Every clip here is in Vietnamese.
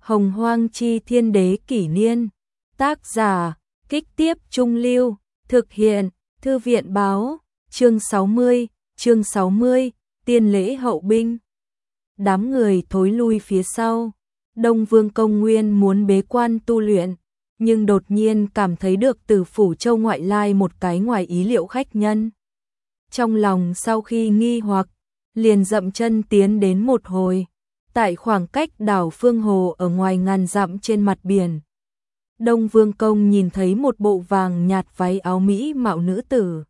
Hồng Hoang Chi Thiên Đế Kỷ Niên. Tác giả, Kích Tiếp Trung Lưu. Thực hiện, Thư viện Báo. Chương 60, Tiên lễ hậu binh. Đám người thối lui phía sau. Đông Vương Công Nguyên muốn bế quan tu luyện, nhưng đột nhiên cảm thấy được từ Phủ Châu ngoại lai một cái ngoài ý liệu khách nhân. Trong lòng sau khi nghi hoặc, liền dậm chân tiến đến một hồi. Tại khoảng cách đảo Phương Hồ ở ngoài ngàn dặm trên mặt biển, Đông Vương Công nhìn thấy một bộ vàng nhạt váy áo mỹ mạo nữ tử.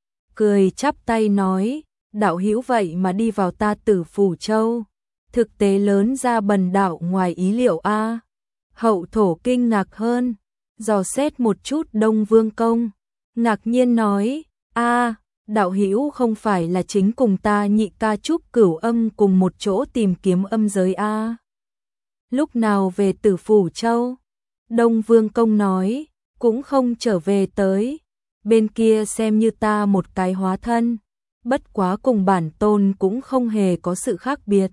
Cười chắp tay nói, đạo hữu vậy mà đi vào ta Tử Phủ Châu. Thực tế lớn ra bần đạo ngoài ý liệu a. Hậu thổ kinh ngạc hơn, dò xét một chút Đông Vương Công, ngạc nhiên nói, a, đạo hữu không phải là chính cùng ta Nhị ca Trúc Cửu Âm cùng một chỗ tìm kiếm âm giới a? Lúc nào về Tử Phủ Châu? Đông Vương Công nói, cũng không trở về tới, bên kia xem như ta một cái hóa thân, bất quá cùng bản tôn cũng không hề có sự khác biệt,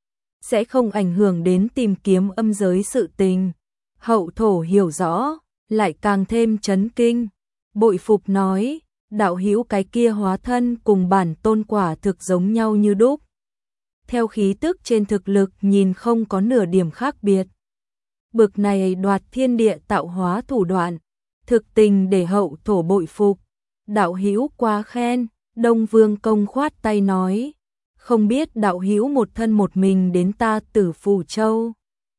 sẽ không ảnh hưởng đến tìm kiếm âm giới sự tình. Hậu thổ hiểu rõ, lại càng thêm chấn kinh, bội phục nói, đạo hữu cái kia hóa thân cùng bản tôn quả thực giống nhau như đúc. Theo khí tức trên thực lực nhìn không có nửa điểm khác biệt. Bực này đoạt thiên địa tạo hóa thủ đoạn, thực tình để hậu thổ bội phục. Đạo hữu quá khen. Đông Vương Công khoát tay nói, không biết đạo hữu một thân một mình đến ta Tử Phủ Châu,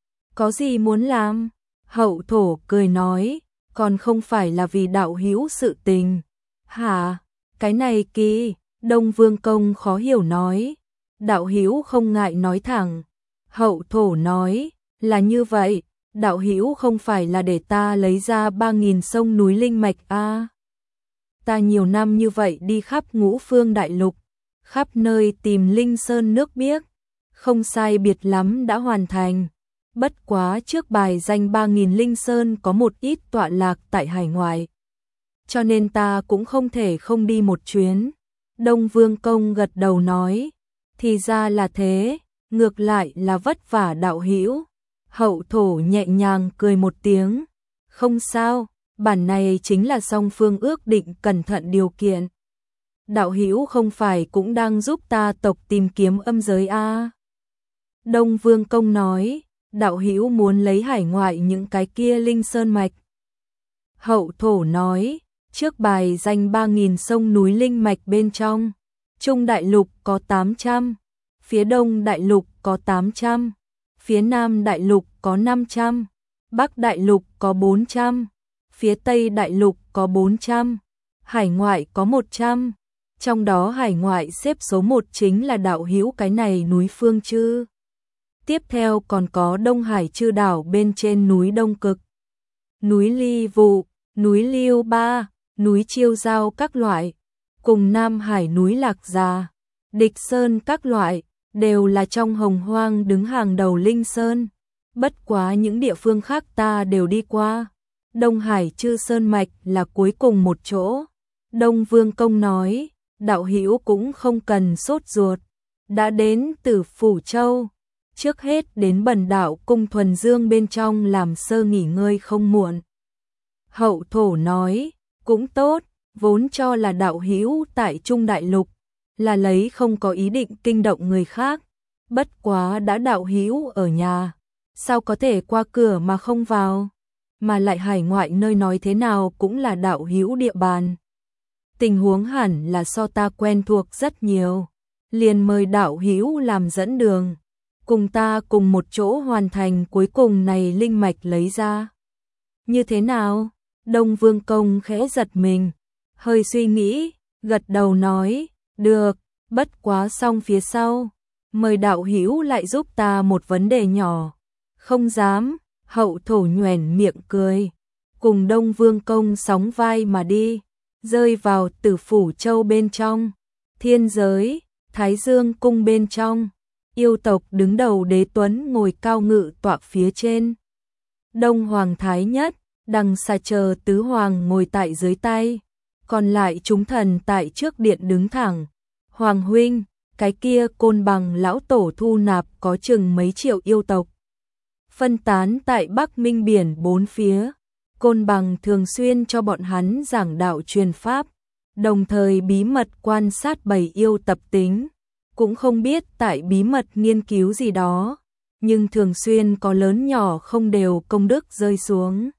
có gì muốn làm? Hậu thổ cười nói, còn không phải là vì đạo hữu sự tình. Hả? Cái này kỳ. Đông Vương Công khó hiểu nói, đạo hữu không ngại nói thẳng. Hậu thổ nói, là như vậy, đạo hữu không phải là để ta lấy ra 3.000 sông núi linh mạch a? Ta nhiều năm như vậy đi khắp ngũ phương đại lục, khắp nơi tìm linh sơn nước biếc, không sai biệt lắm đã hoàn thành. Bất quá trước bài danh 3.000 linh sơn có một ít tọa lạc tại hải ngoại, cho nên ta cũng không thể không đi một chuyến. Đông Vương Công gật đầu nói, thì ra là thế, ngược lại là vất vả đạo hữu. Hậu thổ nhẹ nhàng cười một tiếng, không sao, bản này chính là song phương ước định cẩn thận điều kiện. Đạo hữu không phải cũng đang giúp ta tộc tìm kiếm âm giới a? Đông Vương Công nói, đạo hữu muốn lấy hải ngoại những cái kia linh sơn mạch. Hậu thổ nói, trước bài danh 3.000 sông núi linh mạch bên trong, Trung Đại Lục có 800, phía Đông Đại Lục có 800, phía Nam Đại Lục có 500, Bắc Đại Lục có 400, phía Tây Đại Lục có 400, hải ngoại có 100, trong đó hải ngoại xếp số 1 chính là đạo hữu cái này núi Phương Chư. Tiếp theo còn có Đông Hải Chư đảo bên trên núi Đông Cực, núi Ly Vụ, núi Liêu Ba, núi Chiêu Giao các loại, cùng Nam Hải núi Lạc Già, Địch Sơn các loại, đều là trong Hồng Hoang đứng hàng đầu linh sơn. Bất quá những địa phương khác ta đều đi qua, Đông Hải Chư Sơn Mạch là cuối cùng một chỗ. Đông Vương Công nói, đạo hữu cũng không cần sốt ruột, đã đến Tử Phủ Châu, trước hết đến bần đạo cung thuần dương bên trong làm sơ nghỉ ngơi không muộn. Hậu thổ nói, cũng tốt, vốn cho là đạo hữu tại Trung Đại Lục, là lấy không có ý định kinh động người khác, bất quá đã đạo hữu ở nhà, sao có thể qua cửa mà không vào, mà lại hải ngoại nơi nói thế nào cũng là đạo hữu địa bàn. Tình huống hẳn là so ta quen thuộc rất nhiều, liền mời đạo hữu làm dẫn đường, cùng ta cùng một chỗ hoàn thành cuối cùng này linh mạch lấy ra. Như thế nào? Đông Vương Công khẽ giật mình, hơi suy nghĩ, gật đầu nói, được, bất quá xong phía sau, mời đạo hữu lại giúp ta một vấn đề nhỏ. Không dám. Hậu thổ nhoẻn miệng cười, cùng Đông Vương Công sóng vai mà đi, rơi vào Tử Phủ Châu bên trong. Thiên giới, Thái Dương cung bên trong, yêu tộc đứng đầu đế tuấn ngồi cao ngự tọa phía trên. Đông Hoàng Thái Nhất, đằng xa chờ tứ hoàng ngồi tại dưới tay, còn lại chúng thần tại trước điện đứng thẳng. Hoàng huynh, cái kia Côn Bằng lão tổ thu nạp có chừng mấy triệu yêu tộc. phân tán tại Bắc Minh biển bốn phía. Côn Bằng thường xuyên cho bọn hắn giảng đạo truyền pháp, đồng thời bí mật quan sát bầy yêu tập tính, cũng không biết tại bí mật nghiên cứu gì đó, nhưng thường xuyên có lớn nhỏ không đều công đức rơi xuống.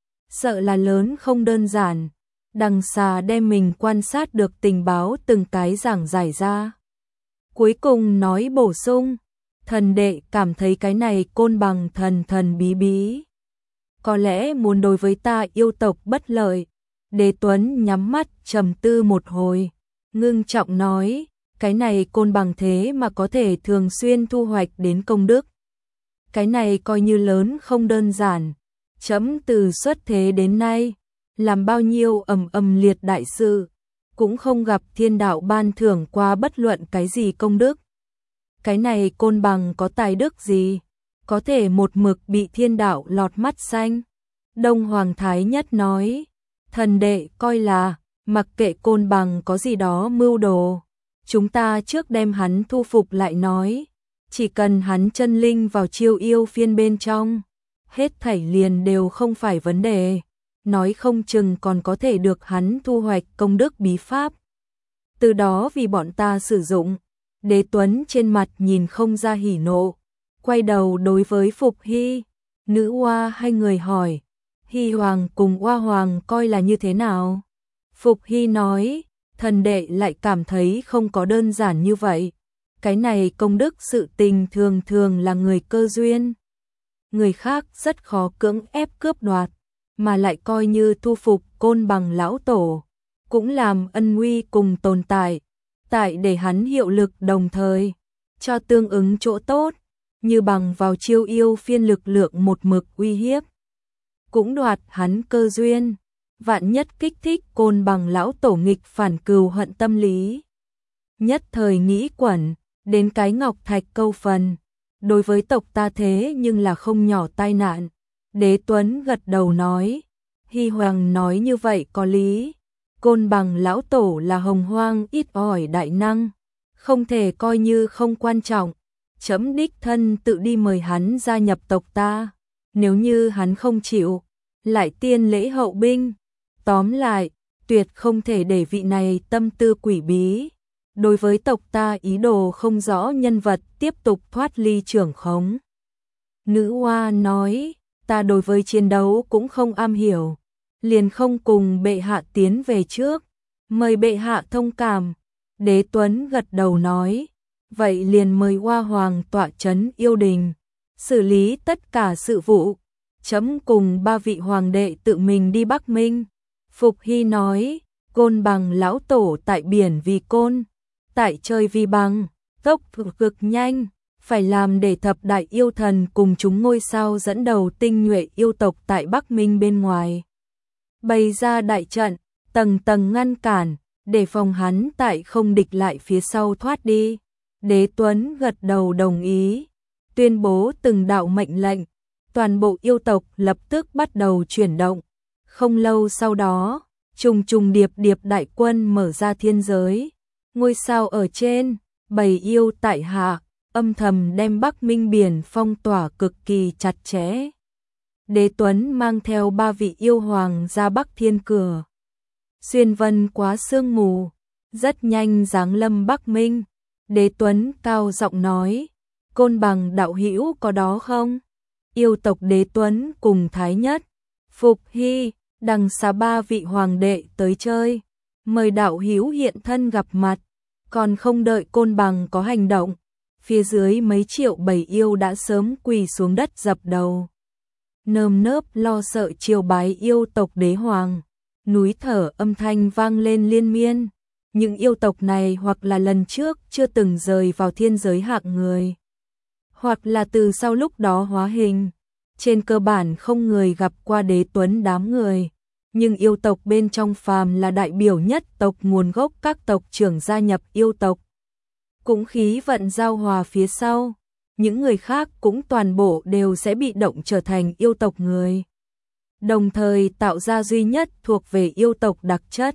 Sợ là lớn không đơn giản, Đằng Xà đem mình quan sát được tình báo từng cái giảng giải ra. Cuối cùng nói bổ sung, thần đệ cảm thấy cái này Côn Bằng thần thần bí bí, có lẽ muốn đối với ta yêu tộc bất lợi. Đế Tuấn nhắm mắt trầm tư một hồi, ngưng trọng nói, cái này Côn Bằng thế mà có thể thường xuyên thu hoạch đến công đức. Cái này coi như lớn không đơn giản, chấm từ xuất thế đến nay, làm bao nhiêu liệt đại sự, cũng không gặp thiên đạo ban thưởng qua bất luận cái gì công đức. Cái này Côn Bằng có tài đức gì, có thể một mực bị thiên đạo lọt mắt xanh. Đông Hoàng Thái Nhất nói, thần đệ coi là, mặc kệ Côn Bằng có gì đó mưu đồ, chúng ta trước đem hắn thu phục lại nói, chỉ cần hắn chân linh vào Chiêu Yêu Phiên bên trong, hết thảy liền đều không phải vấn đề, nói không chừng còn có thể được hắn thu hoạch công đức bí pháp. Từ đó vì bọn ta sử dụng. Đế Tuấn trên mặt nhìn không ra hỉ nộ, quay đầu đối với Phục Hy, Nữ Oa hai người hỏi, Hy Hoàng cùng Oa Hoàng coi là như thế nào? Phục Hy nói, thần đệ lại cảm thấy không có đơn giản như vậy. Cái này công đức sự tình thường thường là người cơ duyên. Người khác rất khó cưỡng ép cướp đoạt, mà lại coi như thu phục Côn Bằng lão tổ, cũng làm ân uy cùng tồn tại. Tại để hắn hiệu lực đồng thời, cho tương ứng chỗ tốt, như bằng vào Chiêu Yêu Phiên lực lượng một mực uy hiếp. Cũng đoạt hắn cơ duyên, vạn nhất kích thích Côn Bằng lão tổ nghịch phản cừu hận tâm lý. Nhất thời nghĩ quẩn, đến cái ngọc thạch câu phần, đối với tộc ta thế nhưng là không nhỏ tai nạn. Đế Tuấn gật đầu nói, Hy Hoàng nói như vậy có lý. Côn Bằng lão tổ là hồng hoang ít ỏi đại năng, không thể coi như không quan trọng. Chấm đích thân tự đi mời hắn gia nhập tộc ta, nếu như hắn không chịu, lại tiên lễ hậu binh. Tóm lại, tuyệt không thể để vị này tâm tư quỷ bí, đối với tộc ta ý đồ không rõ nhân vật tiếp tục thoát ly trưởng khống. Nữ Oa nói, ta đối với chiến đấu cũng không am hiểu, liền không cùng bệ hạ tiến về trước, mời bệ hạ thông cảm. Đế Tuấn gật đầu nói, vậy liền mời Oa Hoàng tọa trấn yêu đình, xử lý tất cả sự vụ, chấm cùng ba vị hoàng đệ tự mình đi Bắc Minh. Phục Hy nói, Côn Bằng lão tổ tại biển vì côn, tại trời vì bằng, tốc cực nhanh, phải làm để thập đại yêu thần cùng chúng ngôi sao dẫn đầu tinh nhuệ yêu tộc tại Bắc Minh bên ngoài. Bày ra đại trận, tầng tầng ngăn cản, để phòng hắn tại không địch lại phía sau thoát đi. Đế Tuấn gật đầu đồng ý, tuyên bố từng đạo mệnh lệnh, toàn bộ yêu tộc lập tức bắt đầu chuyển động. Không lâu sau đó, trùng trùng điệp điệp đại quân mở ra thiên giới, ngôi sao ở trên, bầy yêu tại hạ, âm thầm đem Bắc Minh biển phong tỏa cực kỳ chặt chẽ. Đế Tuấn mang theo ba vị yêu hoàng ra Bắc Thiên Cửa. Xuyên vân quá sương mù, rất nhanh giáng lâm Bắc Minh. Đế Tuấn cao giọng nói, Côn Bằng đạo hữu có đó không? Yêu tộc Đế Tuấn cùng Thái Nhất, Phục Hy, Đằng Xà ba vị hoàng đệ tới chơi, mời đạo hữu hiện thân gặp mặt. Còn không đợi Côn Bằng có hành động, phía dưới mấy triệu bầy yêu đã sớm quỳ xuống đất dập đầu. Nơm nớp lo sợ triều bái yêu tộc đế hoàng, núi thở âm thanh vang lên liên miên. Những yêu tộc này hoặc là lần trước chưa từng rời vào thiên giới hạng người, hoặc là từ sau lúc đó hóa hình, trên cơ bản không người gặp qua Đế Tuấn đám người. Nhưng yêu tộc bên trong phàm là đại biểu nhất tộc nguồn gốc các tộc trưởng gia nhập yêu tộc, cũng khí vận giao hòa phía sau, những người khác cũng toàn bộ đều sẽ bị động trở thành yêu tộc người, đồng thời tạo ra duy nhất thuộc về yêu tộc đặc chất.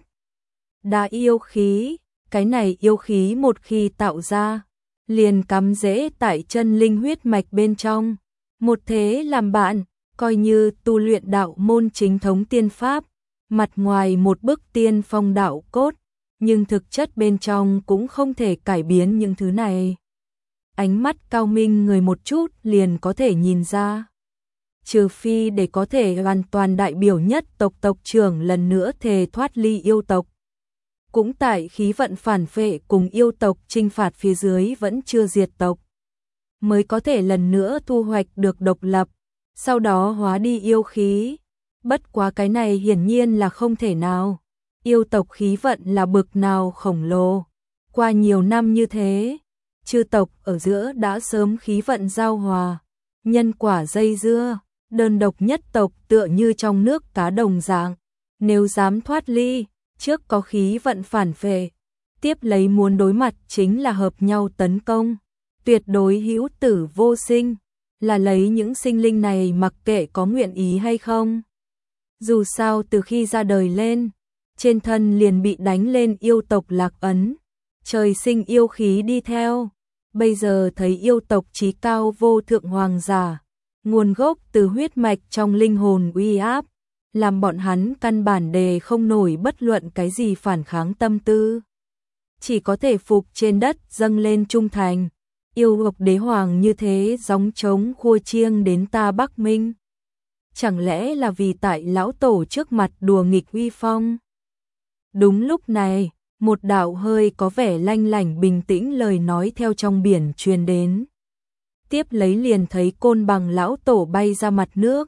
Đa yêu khí, cái này yêu khí một khi tạo ra, liền cắm rễ tại chân linh huyết mạch bên trong, một thế làm bạn, coi như tu luyện đạo môn chính thống tiên pháp, mặt ngoài một bức tiên phong đạo cốt, nhưng thực chất bên trong cũng không thể cải biến những thứ này. Ánh mắt cao minh người một chút liền có thể nhìn ra. Trừ phi để có thể hoàn toàn đại biểu nhất tộc tộc trưởng lần nữa thề thoát ly yêu tộc. Cũng tại khí vận phản phệ cùng yêu tộc chinh phạt phía dưới vẫn chưa diệt tộc, mới có thể lần nữa thu hoạch được độc lập, sau đó hóa đi yêu khí. Bất quá cái này hiển nhiên là không thể nào. Yêu tộc khí vận là bực nào khổng lồ. Qua nhiều năm như thế, chư tộc ở giữa đã sớm khí vận giao hòa, nhân quả dây dưa, đơn độc nhất tộc tựa như trong nước cá đồng dạng. Nếu dám thoát ly, trước có khí vận phản phệ, tiếp lấy muốn đối mặt chính là hợp nhau tấn công, tuyệt đối hữu tử vô sinh, là lấy những sinh linh này mặc kệ có nguyện ý hay không. Dù sao từ khi ra đời lên, trên thân liền bị đánh lên yêu tộc lạc ấn, trời sinh yêu khí đi theo, bây giờ thấy yêu tộc chí cao vô thượng hoàng giả, nguồn gốc từ huyết mạch trong linh hồn uy áp, làm bọn hắn căn bản đề không nổi bất luận cái gì phản kháng tâm tư. Chỉ có thể phục trên đất dâng lên trung thành, yêu ngọc đế hoàng như thế gióng trống khua chiêng đến ta Bắc Minh. Chẳng lẽ là vì tại lão tổ trước mặt đùa nghịch uy phong? Đúng lúc này, một đạo hơi có vẻ lanh lảnh bình tĩnh lời nói theo trong biển truyền đến. Tiếp lấy liền thấy Côn Bằng lão tổ bay ra mặt nước,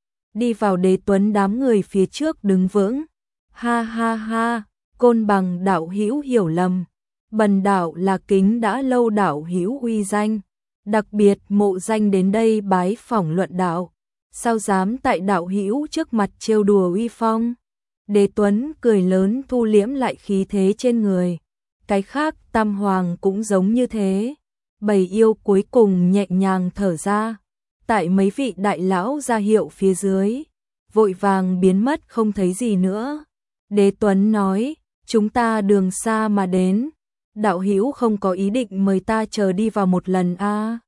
đi vào Đế Tuấn đám người phía trước đứng vững. Ha ha ha, Côn Bằng đạo hữu hiểu lầm, bần đạo là Kính đã lâu đạo hữu uy danh, đặc biệt mộ danh đến đây bái phỏng luận đạo, sao dám tại đạo hữu trước mặt trêu đùa uy phong. Đế Tuấn cười lớn thu liễm lại khí thế trên người, cái khác Tam Hoàng cũng giống như thế. Bầy yêu cuối cùng nhẹ nhàng thở ra, tại mấy vị đại lão ra hiệu phía dưới, vội vàng biến mất không thấy gì nữa. Đế Tuấn nói, chúng ta đường xa mà đến, đạo hữu không có ý định mời ta chờ đi vào một lần a?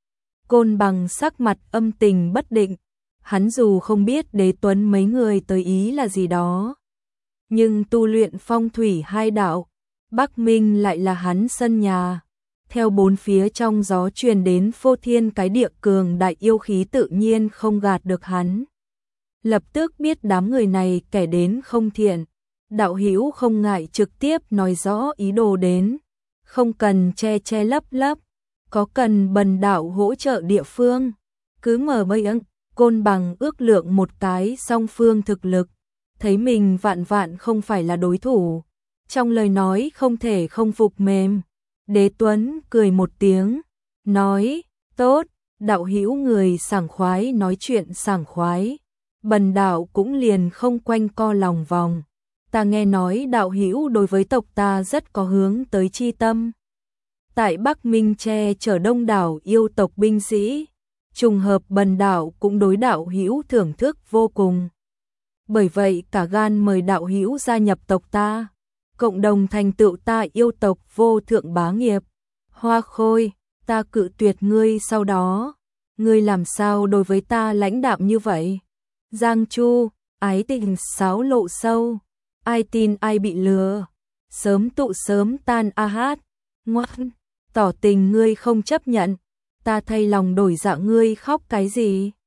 Côn Bằng sắc mặt âm tình bất định, hắn dù không biết Đế Tuấn mấy người tới ý là gì đó, nhưng tu luyện phong thủy hai đạo, Bắc Minh lại là hắn sân nhà. Theo bốn phía trong gió truyền đến phô thiên cái địa cường đại yêu khí tự nhiên không gạt được hắn. Lập tức biết đám người này kẻ đến không thiện, đạo hữu không ngại trực tiếp nói rõ ý đồ đến, không cần che che lấp lấp, có cần bần đạo hỗ trợ địa phương, cứ mở mây ưng. Côn Bằng ước lượng một cái song phương thực lực, thấy mình vạn vạn không phải là đối thủ, trong lời nói không thể không phục mềm. Đế Tuấn cười một tiếng, nói, tốt, đạo hữu người sảng khoái nói chuyện sảng khoái, bần đạo cũng liền không quanh co lòng vòng. Ta nghe nói đạo hữu đối với tộc ta rất có hướng tới chi tâm. Tại Bắc Minh che chở đông đảo yêu tộc binh sĩ, trùng hợp bần đạo cũng đối đạo hữu thưởng thức vô cùng. Bởi vậy cả gan mời đạo hữu gia nhập tộc ta, cộng đồng thành tựu ta yêu tộc vô thượng bá nghiệp. Hoa Khôi, ta cự tuyệt ngươi sau đó, ngươi làm sao đối với ta lãnh đạm như vậy? Giang Chu, ái tình xáo lộ sâu, ai tin ai bị lừa, sớm tụ sớm tan a hát, ngoan, tỏ tình ngươi không chấp nhận, ta thay lòng đổi dạ ngươi khóc cái gì?